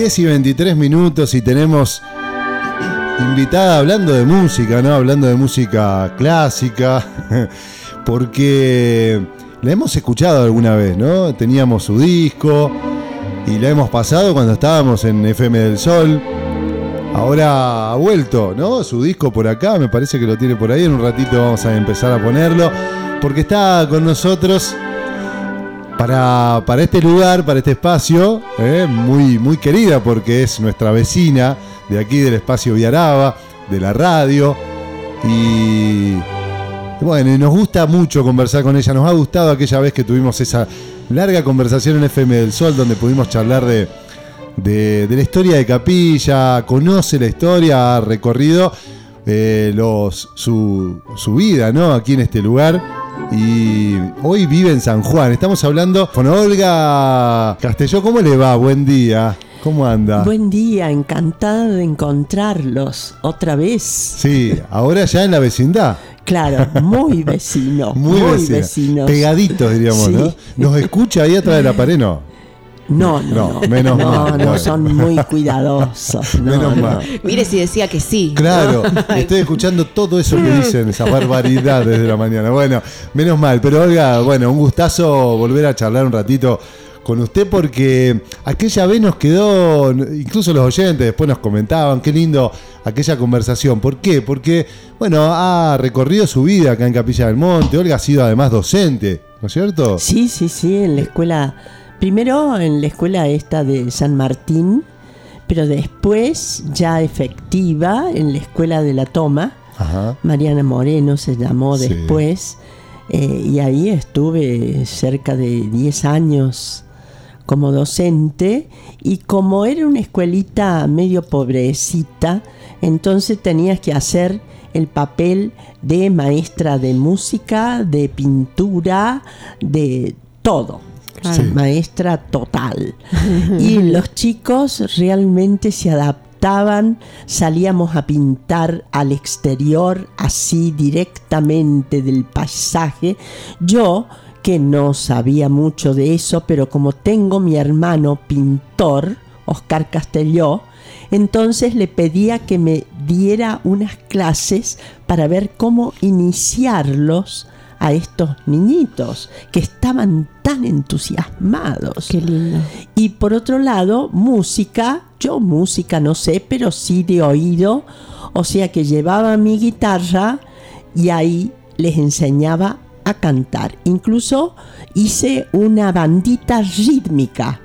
10:23 y tenemos invitada hablando de música, ¿no? Hablando de música clásica, porque la hemos escuchado alguna vez, ¿no? Teníamos su disco y la hemos pasado cuando estábamos en FM del Sol. Ahora ha vuelto, ¿no? Su disco por acá, me parece que lo tiene por ahí. En un ratito vamos a empezar a ponerlo, porque está con nosotros para este lugar, para este espacio, muy, muy querida, porque es nuestra vecina de aquí del espacio Viaraba, de la radio. Y bueno, y nos gusta mucho conversar con ella. Nos ha gustado aquella vez que tuvimos esa larga conversación en FM del Sol, donde pudimos charlar de la historia de Capilla. Conoce la historia, ha recorrido su vida, ¿no? Aquí en este lugar. Y hoy vive en San Juan. Estamos hablando con Olga Castelló. ¿Cómo le va? Buen día. ¿Cómo anda? Buen día, encantada de encontrarlos otra vez. Sí, ahora ya en la vecindad. Claro, muy vecino. muy vecinos. Pegaditos, diríamos, sí. ¿No? ¿Nos escucha ahí atrás de la pared? No, menos mal. No, son muy cuidadosos. Menos mal. Mire si decía que sí. Claro, estoy escuchando todo eso que dicen, esas barbaridades de la mañana. Bueno, menos mal. Pero Olga, bueno, un gustazo volver a charlar un ratito con usted, porque aquella vez nos quedó, incluso los oyentes después nos comentaban, qué lindo aquella conversación. ¿Por qué? Porque, bueno, ha recorrido su vida acá en Capilla del Monte. Olga ha sido además docente, ¿no es cierto? Sí, en la escuela. Primero en la escuela esta de San Martín, pero después ya efectiva en la escuela de La Toma. Ajá. Mariana Moreno se llamó después, y ahí estuve cerca de 10 años como docente, y como era una escuelita medio pobrecita, entonces tenías que hacer el papel de maestra de música, de pintura, de todo. Sí. Maestra total. Y los chicos realmente se adaptaban, salíamos a pintar al exterior, así directamente del paisaje. Yo, que no sabía mucho de eso, pero como tengo mi hermano pintor, Oscar Castelló, entonces le pedía que me diera unas clases para ver cómo iniciarlos a estos niñitos que estaban tan entusiasmados. Qué lindo. Y por otro lado, música, yo música no sé, pero sí de oído, o sea que llevaba mi guitarra y ahí les enseñaba a cantar. Incluso hice una bandita rítmica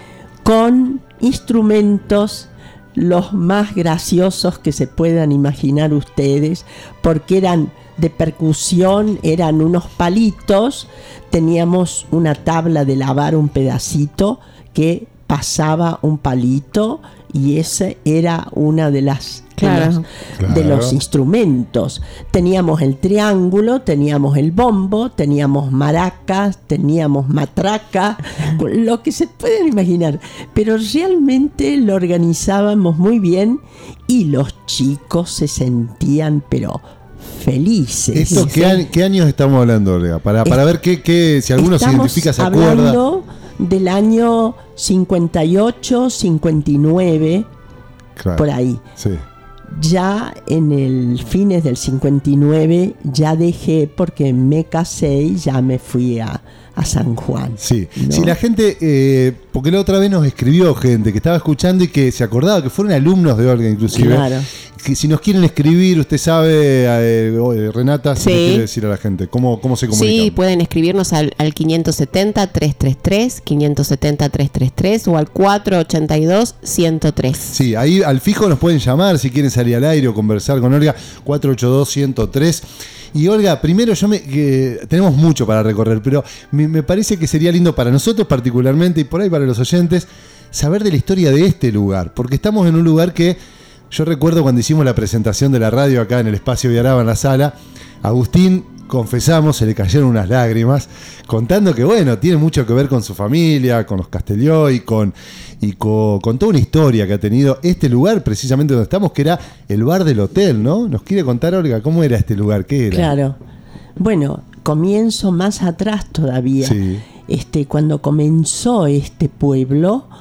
con instrumentos los más graciosos que se puedan imaginar ustedes, porque eran de percusión, eran unos palitos, teníamos una tabla de lavar un pedacito que pasaba un palito, y ese era una de de los instrumentos. Teníamos el triángulo, teníamos el bombo, teníamos maracas, teníamos matraca, lo que se pueden imaginar, pero realmente lo organizábamos muy bien y los chicos se sentían pero felices. ¿Esto qué años estamos hablando, Olga? Para ver si alguno se identifica, se acuerda. Estamos hablando del año 58, 59, claro, por ahí. Sí. Ya en el fines del 59 ya dejé, porque me casé y ya me fui a San Juan. Sí, ¿no? Si la gente, porque la otra vez nos escribió gente que estaba escuchando y que se acordaba que fueron alumnos de Olga inclusive. Claro. Que si nos quieren escribir, usted sabe, Renata, si quiere decir a la gente, ¿cómo se comunican? Sí, pueden escribirnos al 570-333, 570-333 o al 482-103. Sí, ahí al fijo nos pueden llamar si quieren salir al aire o conversar con Olga, 482-103. Y Olga, primero tenemos mucho para recorrer, pero me parece que sería lindo para nosotros particularmente, y por ahí para los oyentes, saber de la historia de este lugar, porque estamos en un lugar que yo recuerdo cuando hicimos la presentación de la radio acá en el espacio Viaraba, en la sala, Agustín, confesamos, se le cayeron unas lágrimas, contando que, bueno, tiene mucho que ver con su familia, con los Castelló y con toda una historia que ha tenido este lugar, precisamente donde estamos, que era el bar del hotel, ¿no? ¿Nos quiere contar, Olga, cómo era este lugar? ¿Qué era? Claro. Bueno, comienzo más atrás todavía. Sí. Cuando comenzó este pueblo,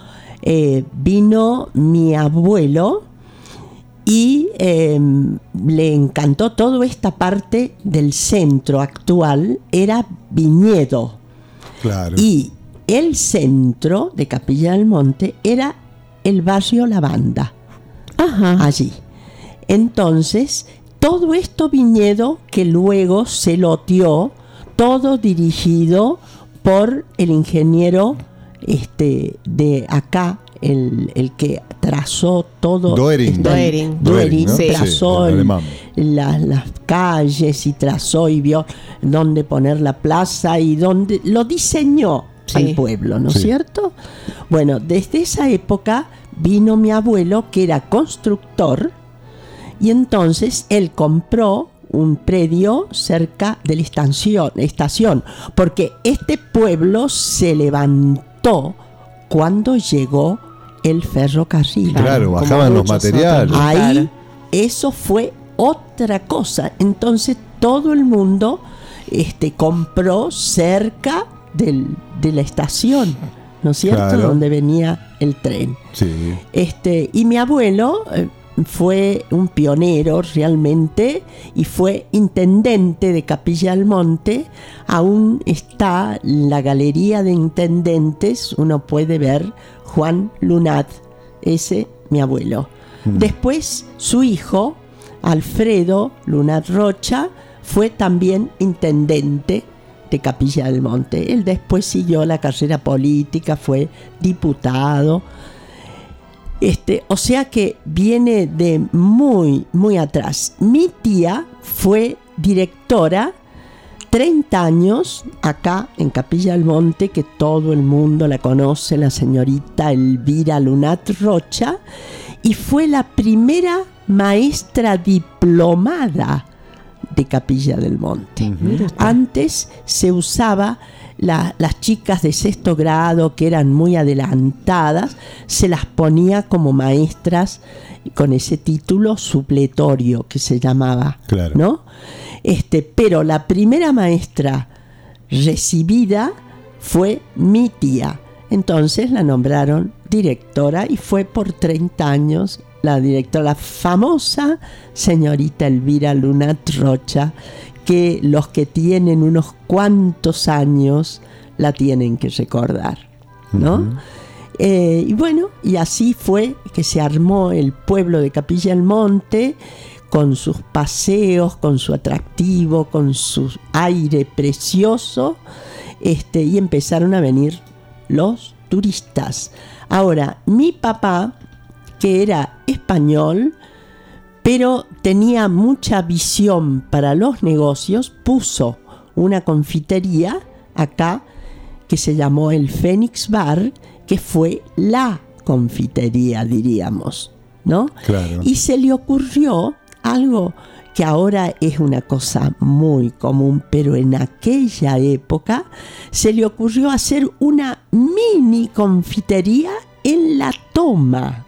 vino mi abuelo y le encantó toda esta parte del centro actual, era viñedo. Claro. Y el centro de Capilla del Monte era el barrio Lavanda. Ajá. Allí. Entonces, todo esto viñedo que luego se loteó, todo dirigido por el ingeniero de acá, el que trazó todo. Doering, ¿no? sí. Trazó las calles y trazó y vio dónde poner la plaza y dónde lo diseñó al pueblo, ¿no es cierto? Bueno, desde esa época vino mi abuelo, que era constructor, y entonces él compró un predio cerca de la estación, porque este pueblo se levantó cuando llegó el ferrocarril. Claro, bajaban los materiales. Ahí eso fue otra cosa. Entonces todo el mundo compró cerca de la estación, ¿no es cierto? Claro. Donde venía el tren. Sí. Y mi abuelo fue un pionero realmente y fue intendente de Capilla del Monte. Aún está la galería de intendentes, uno puede ver Juan Lunat, ese mi abuelo. Después su hijo, Alfredo Lunat Rocha, fue también intendente de Capilla del Monte. Él después siguió la carrera política, fue diputado. O sea que viene de muy, muy atrás. Mi tía fue directora 30 años acá en Capilla del Monte, que todo el mundo la conoce, la señorita Elvira Lunat Rocha, y fue la primera maestra diplomada de Capilla del Monte. Antes se usaba las chicas de 6º grado, que eran muy adelantadas, se las ponía como maestras con ese título supletorio que se llamaba, claro, ¿no? Pero la primera maestra recibida fue mi tía. Entonces la nombraron directora y fue por 30 años la directora, la famosa señorita Elvira Lunat Rocha, que los que tienen unos cuantos años la tienen que recordar, ¿no? Y bueno, y así fue que se armó el pueblo de Capilla del Monte, con sus paseos, con su atractivo, con su aire precioso, y empezaron a venir los turistas. Ahora, mi papá, que era español, pero tenía mucha visión para los negocios, puso una confitería acá que se llamó el Fénix Bar, que fue la confitería, diríamos, ¿no? Claro. Y se le ocurrió algo que ahora es una cosa muy común, pero en aquella época se le ocurrió hacer una mini confitería en La Toma.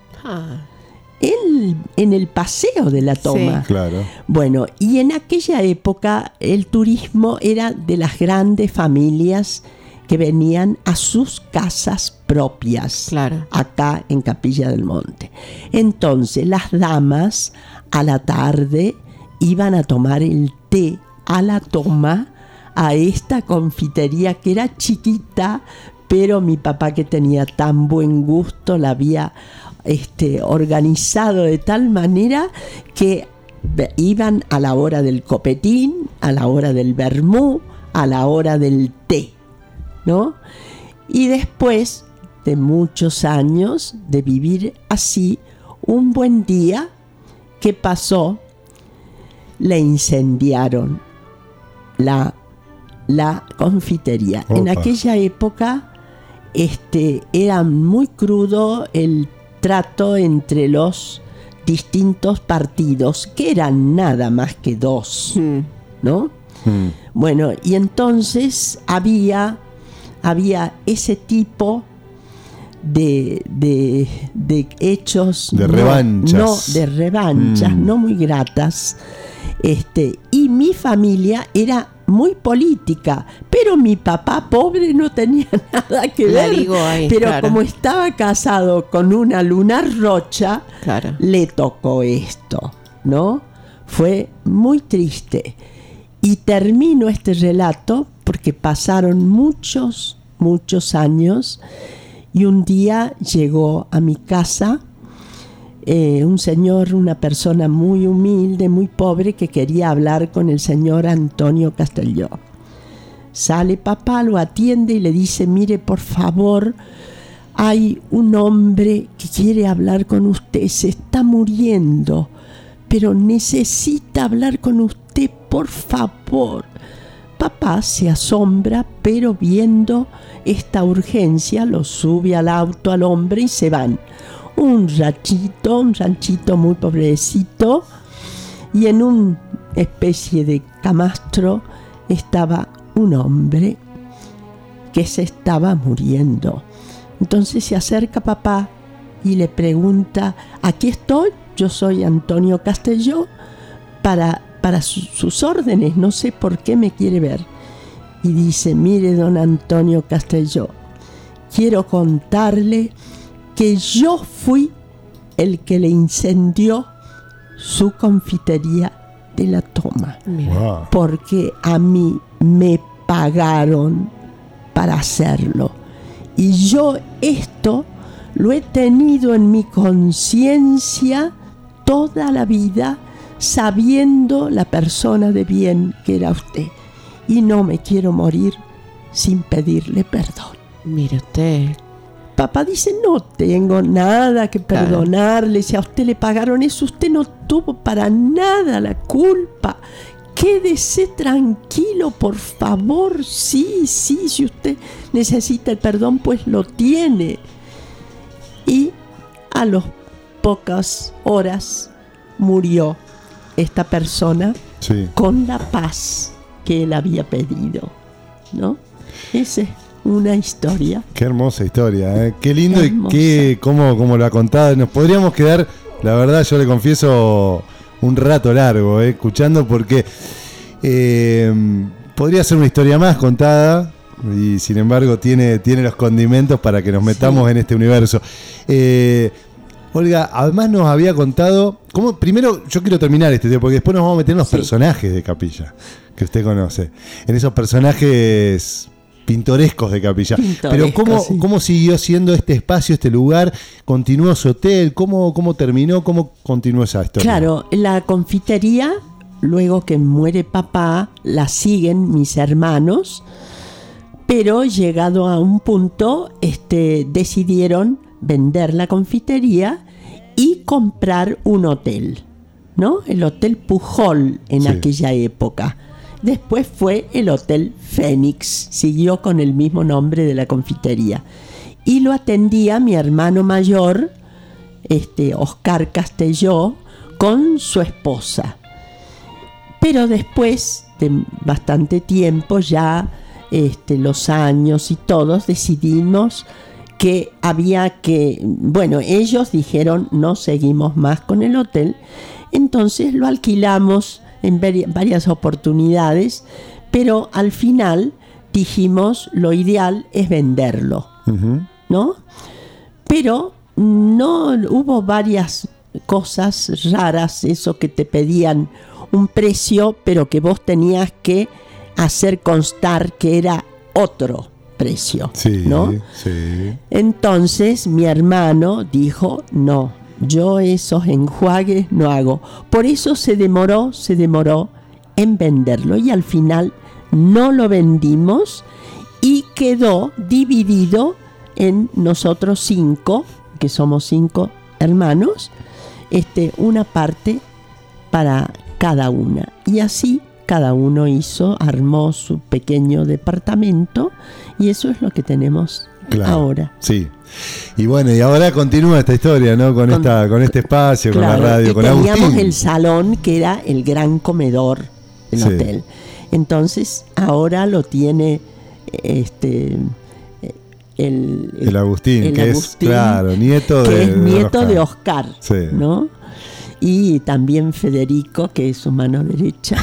En el paseo de La Toma. Sí, claro. Bueno, y en aquella época el turismo era de las grandes familias que venían a sus casas propias, claro, acá en Capilla del Monte. Entonces las damas a la tarde iban a tomar el té a La Toma, a esta confitería que era chiquita, pero mi papá, que tenía tan buen gusto, la había organizado de tal manera que iban a la hora del copetín, a la hora del vermú, a la hora del té, ¿no? Y después de muchos años de vivir así, un buen día, ¿qué pasó? Le incendiaron la confitería. Opa. En aquella época era muy crudo el trato entre los distintos partidos, que eran nada más que dos, ¿no? Bueno, y entonces había ese tipo de hechos, de revanchas, no muy gratas, y mi familia era muy política, pero mi papá pobre no tenía nada que La ver. digo ahí, pero claro. como estaba casado con una Lunar Rocha, Claro. le tocó esto, ¿no? Fue muy triste. Y termino este relato porque pasaron muchos años y un día llegó a mi casa un señor, una persona muy humilde, muy pobre, que quería hablar con el señor Antonio Castelló. Sale papá, lo atiende y le dice: mire, por favor, hay un hombre que quiere hablar con usted, se está muriendo, pero necesita hablar con usted, por favor. Papá se asombra, pero viendo esta urgencia, lo sube al auto al hombre y se van. Un ranchito muy pobrecito, y en una especie de camastro estaba un hombre que se estaba muriendo. Entonces se acerca papá y le pregunta: aquí estoy, yo soy Antonio Castelló, para sus órdenes, no sé por qué me quiere ver. Y dice: mire, don Antonio Castelló, quiero contarle que yo fui el que le incendió su confitería de La Toma. Wow. Porque a mí me pagaron para hacerlo. Y yo esto lo he tenido en mi conciencia toda la vida, sabiendo la persona de bien que era usted. Y no me quiero morir sin pedirle perdón. Mire usted. Papá dice: no tengo nada que perdonarle, si a usted le pagaron eso, usted no tuvo para nada la culpa. Quédese tranquilo, por favor. Sí, si usted necesita el perdón, pues lo tiene. Y a las pocas horas murió esta persona, Sí. con la paz que él había pedido, ¿no? Esa es una historia. Qué hermosa historia, ¿eh? Qué lindo. Hermosa. Y cómo lo ha contado. Nos podríamos quedar, la verdad, yo le confieso, un rato largo, escuchando, porque podría ser una historia más contada y sin embargo tiene los condimentos para que nos metamos en este universo. Olga, además nos había contado, primero yo quiero terminar este tema, porque después nos vamos a meter en los personajes de Capilla, que usted conoce, en esos personajes pintorescos de Capilla. Pero ¿cómo siguió siendo este espacio, este lugar? ¿Continuó su hotel? ¿Cómo terminó? ¿Cómo continuó esa historia? Claro, la confitería, luego que muere papá, la siguen mis hermanos, pero llegado a un punto, decidieron vender la confitería y comprar un hotel, ¿no? El Hotel Pujol en aquella época. Después fue el Hotel Fénix, siguió con el mismo nombre de la confitería. Y lo atendía mi hermano mayor, Oscar Castelló, con su esposa. Pero después de bastante tiempo, ya los años y todos, decidimos que había que... Bueno, ellos dijeron: no seguimos más con el hotel. Entonces lo alquilamos en varias oportunidades, pero al final dijimos: lo ideal es venderlo, ¿no? Pero no hubo varias cosas raras, eso que te pedían un precio, pero que vos tenías que hacer constar que era otro precio, ¿no? Sí. Entonces mi hermano dijo: no, yo esos enjuagues no hago. Por eso se demoró en venderlo, y al final no lo vendimos y quedó dividido en nosotros 5, que somos 5 hermanos, una parte para cada una. Y así cada uno armó su pequeño departamento, y eso es lo que tenemos ahora. Sí. Y bueno, y ahora continúa esta historia, ¿no? Con este espacio, con la radio, con Agustín. Teníamos el salón, que era el gran comedor del hotel. Entonces, ahora lo tiene el Agustín, que Agustín, es, claro, nieto de Oscar, sí. ¿no? y también Federico, que es su mano derecha,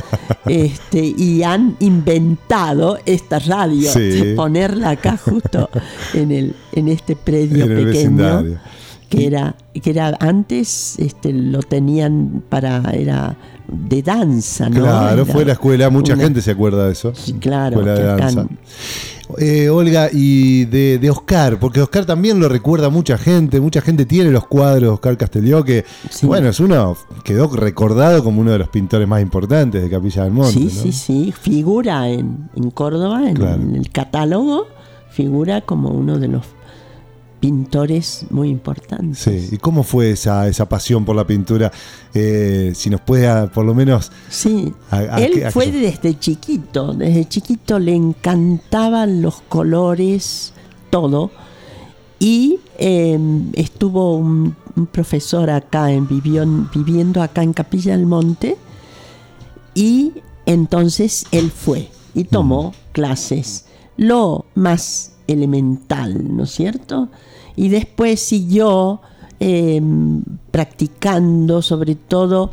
y han inventado esta radio, Sí. ponerla acá justo en este predio En el pequeño, vecindario. que era antes, lo tenían era de danza, ¿no? Claro, Era fue la escuela, mucha una- gente se acuerda de eso. Sí, claro, Escuela de que acá danza. Olga, y de Oscar, porque Oscar también lo recuerda mucha gente tiene los cuadros de Oscar Castelló, que Sí. bueno, quedó recordado como uno de los pintores más importantes de Capilla del Monte. Sí, ¿no? sí, sí, figura en Córdoba, Claro. en el catálogo, figura como uno de los pintores muy importantes. Sí, ¿y cómo fue esa pasión por la pintura? Si nos puede, por lo menos... Sí, ¿A él qué- fue desde chiquito le encantaban los colores, todo, y estuvo un profesor acá, viviendo acá en Capilla del Monte, y entonces él fue y tomó clases, lo más elemental, ¿no es cierto? Y después siguió practicando, sobre todo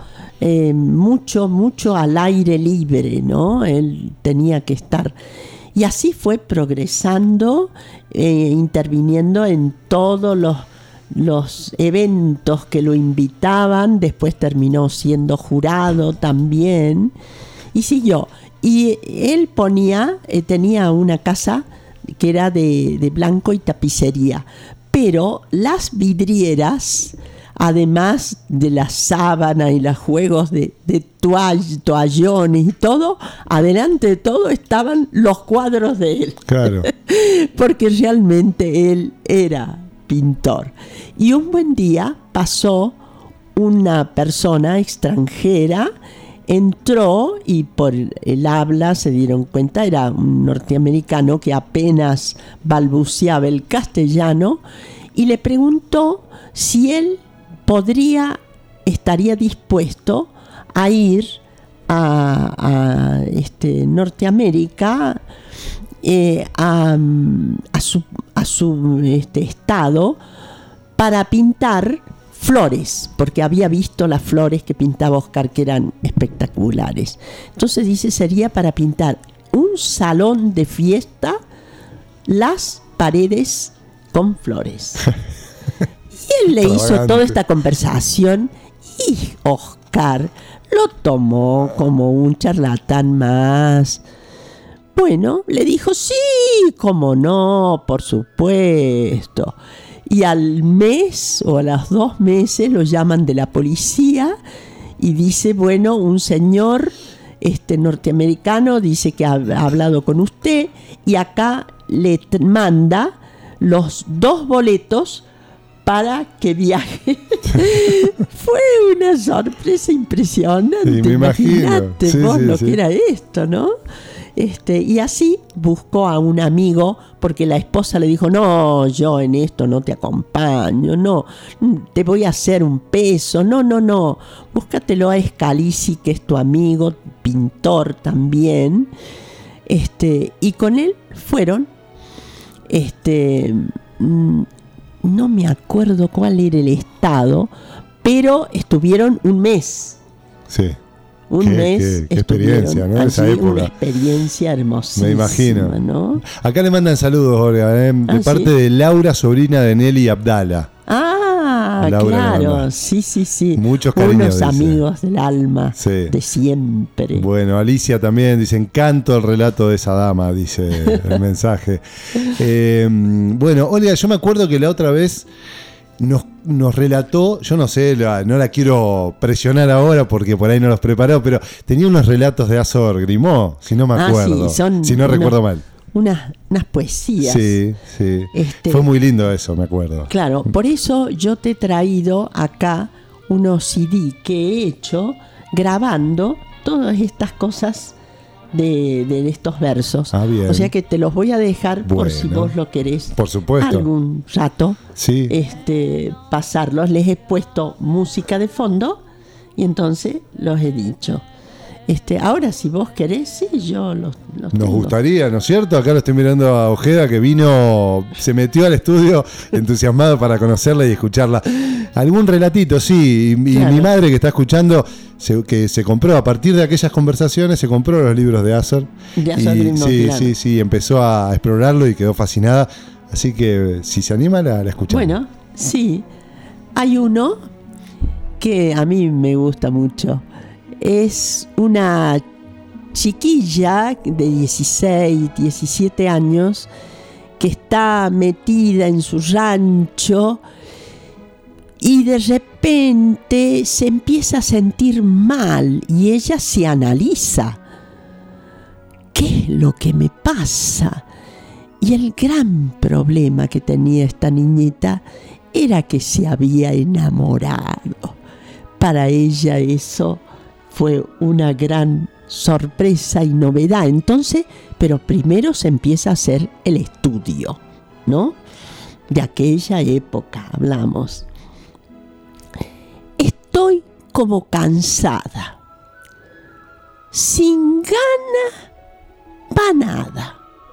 mucho al aire libre, ¿no? Él tenía que estar. Y así fue progresando, interviniendo en todos los eventos que lo invitaban. Después terminó siendo jurado también y siguió. Y él tenía una casa que era de blanco y tapicería, pero las vidrieras, además de la sábana y los juegos de toallones y todo, adelante de todo estaban los cuadros de él. Claro. Porque realmente él era pintor. Y un buen día pasó una persona extranjera, entró y por el habla se dieron cuenta, era un norteamericano que apenas balbuceaba el castellano, y le preguntó si él estaría dispuesto a ir a Norteamérica, a su estado, para pintar flores, porque había visto las flores que pintaba Oscar, que eran espectaculares. Entonces dice, sería para pintar un salón de fiesta, las paredes con flores. Y él le hizo toda esta conversación y Oscar lo tomó como un charlatán más. Bueno, le dijo, sí, cómo no, por supuesto. Y al mes o a los 2 meses lo llaman de la policía y dice, bueno, un señor norteamericano dice que ha hablado con usted y acá le manda los 2 boletos para que viaje. Fue una sorpresa impresionante. Sí, me imagino. Imaginate Sí, vos sí, lo sí. que era esto, ¿no? Y así buscó a un amigo, porque la esposa le dijo, no, yo en esto no te acompaño, no, te voy a hacer un peso, no, búscatelo a Scalisi, que es tu amigo, pintor también, y con él fueron, no me acuerdo cuál era el estado, pero estuvieron un mes. Sí. Un Qué mes experiencia, ¿no? Esa allí, época. una experiencia hermosísima. Me imagino. ¿No? Acá le mandan saludos, Olga, de Ah, parte ¿sí? de Laura, sobrina de Nelly Abdala. Ah, Laura le claro, manda. sí. Muchos cariños, Unos dice. amigos del alma, Sí. de siempre. Bueno, Alicia también dice, encanto el relato de esa dama, dice el mensaje. Bueno, Olga, yo me acuerdo que la otra vez nos relató, yo no sé, no la quiero presionar ahora porque por ahí no los preparó, pero tenía unos relatos de Azor Grimaud, si no me acuerdo, sí, son si no recuerdo mal. Unas poesías. Sí. Fue muy lindo eso, me acuerdo. Claro, por eso yo te he traído acá unos CD que he hecho grabando todas estas cosas de estos versos. Ah, bien. O sea que te los voy a dejar por si Bueno. vos lo querés. Por supuesto. Algún rato. Sí. Pasarlos. Les he puesto música de fondo y entonces los he dicho. Ahora si vos querés, sí, yo los Nos tengo. gustaría, ¿no es cierto? Acá lo estoy mirando a Ojeda, que se metió al estudio entusiasmado para conocerla y escucharla. Algún relatito, sí. Y Claro. mi madre que está escuchando, que se compró, a partir de aquellas conversaciones, se compró los libros de Asser. De Asser Y Griffith, sí, claro. sí, empezó a explorarlo y quedó fascinada. Así que si se anima, la escuchamos. Bueno, sí. Hay uno que a mí me gusta mucho. Es una chiquilla de 16, 17 años que está metida en su rancho y de repente se empieza a sentir mal y ella se analiza. ¿Qué es lo que me pasa? Y el gran problema que tenía esta niñita era que se había enamorado. Para ella eso fue una gran sorpresa y novedad. Entonces, pero primero se empieza a hacer el estudio, ¿no? De aquella época hablamos. Estoy como cansada, sin ganas para nada.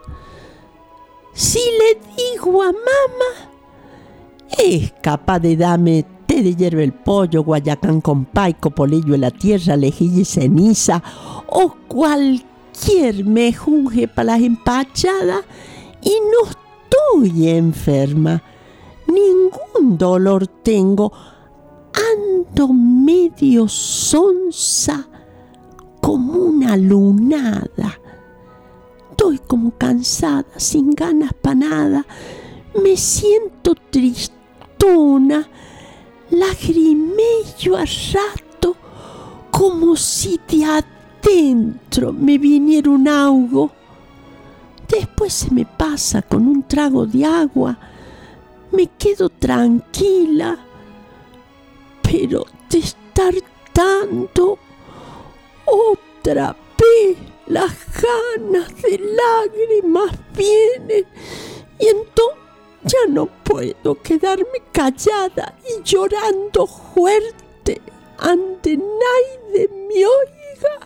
Si le digo a mamá, es capaz de darme té de hierba el pollo, guayacán con paico, polillo en la tierra, lejilla y ceniza, o cualquier mejunje para las empachadas, y no estoy enferma, ningún dolor tengo, ando medio sonsa como una lunada. Estoy como cansada, sin ganas para nada. Me siento tristona. Lagrimello a rato, como si de adentro me viniera un ahogo. Después se me pasa con un trago de agua. Me quedo tranquila. Pero de estar dando otra vez, las ganas de lágrimas vienen y entonces ya no puedo quedarme callada y llorando fuerte ante nadie me oiga.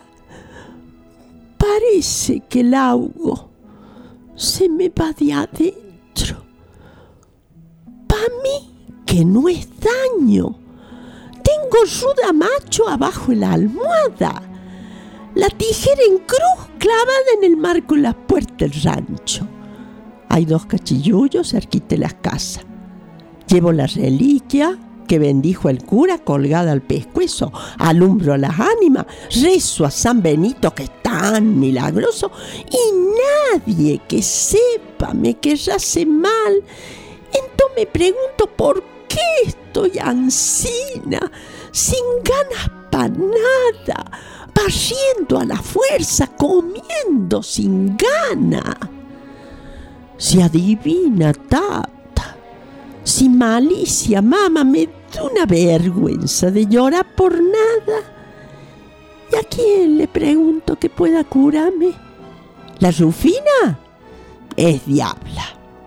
Parece que el ahogo se me va de adentro. Pa' mí que no es daño. Tengo ruda macho abajo en la almohada. La tijera en cruz clavada en el marco en la puerta del rancho. Hay 2 cachillullos cerquita de las casas. Llevo la reliquia que bendijo el cura colgada al pescuezo. Alumbro a las ánimas. Rezo a San Benito que es tan milagroso. Y nadie que sepa me querrá hacer mal. Entonces me pregunto por qué estoy ansina, sin ganas para nada, barriendo a la fuerza, comiendo sin ganas. Si adivina, tata, sin malicia, mamá, me da una vergüenza de llorar por nada. ¿Y a quién le pregunto que pueda curarme? ¿La Rufina? Es diabla.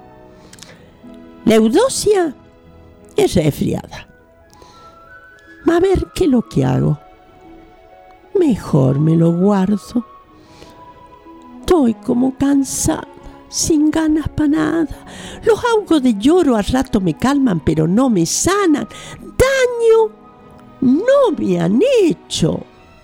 La Eudocia es resfriada. A ver qué es lo que hago. Mejor me lo guardo. Estoy como cansada, sin ganas para nada. Los ahogos de lloro a rato me calman, pero no me sanan. Daño no me han hecho.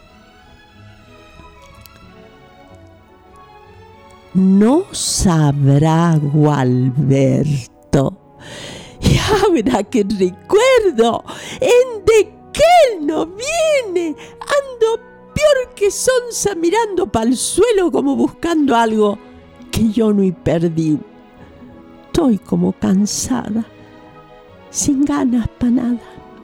No sabrá Gualberto. Y ahora que recuerdo, en de que él no viene, ando peor que sonsa mirando para el suelo como buscando algo que yo no he perdido. Estoy como cansada, sin ganas para nada.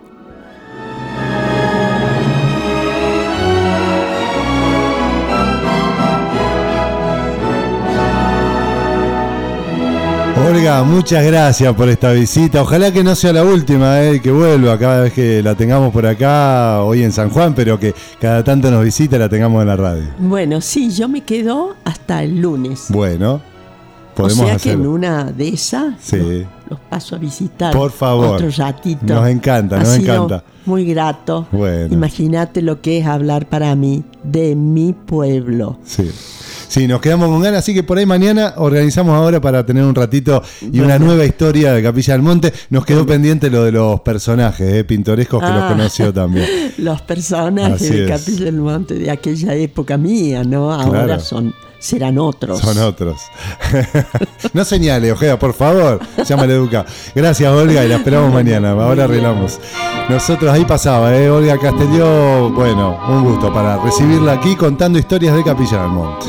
Olga, muchas gracias por esta visita. Ojalá que no sea la última, que vuelva cada vez que la tengamos por acá, hoy en San Juan, pero que cada tanto nos visita la tengamos en la radio. Bueno, sí, yo me quedo hasta el lunes. Bueno, podemos o sea hacerlo. que en una de esas Sí. los paso a visitar. Por favor. Otro ratito. Nos encanta, nos Ha sido encanta. muy grato. Bueno. Imagínate lo que es hablar para mí de mi pueblo. Sí. Sí, nos quedamos con ganas, así que por ahí mañana organizamos ahora para tener un ratito y una nueva historia de Capilla del Monte. Nos quedó pendiente lo de los personajes pintorescos que los conoció también. Los personajes Así de es. Capilla del Monte de aquella época mía, ¿no? Ahora Claro. serán otros. Son otros. No señale, Ojeda, por favor. Llama a la Educa. Gracias, Olga, y la esperamos mañana. Ahora arreglamos. Nosotros ahí pasaba, Olga Castelló. Bueno, un gusto para recibirla aquí contando historias de Capilla del Monte.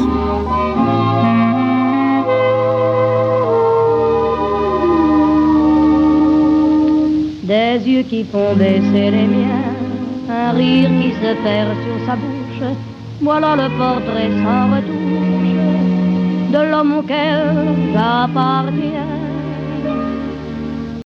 Des yeux qui font baisser les miens, un rire qui se perd sur sa bouche, voilà le portrait sans retouche de l'homme auquel j'appartiens.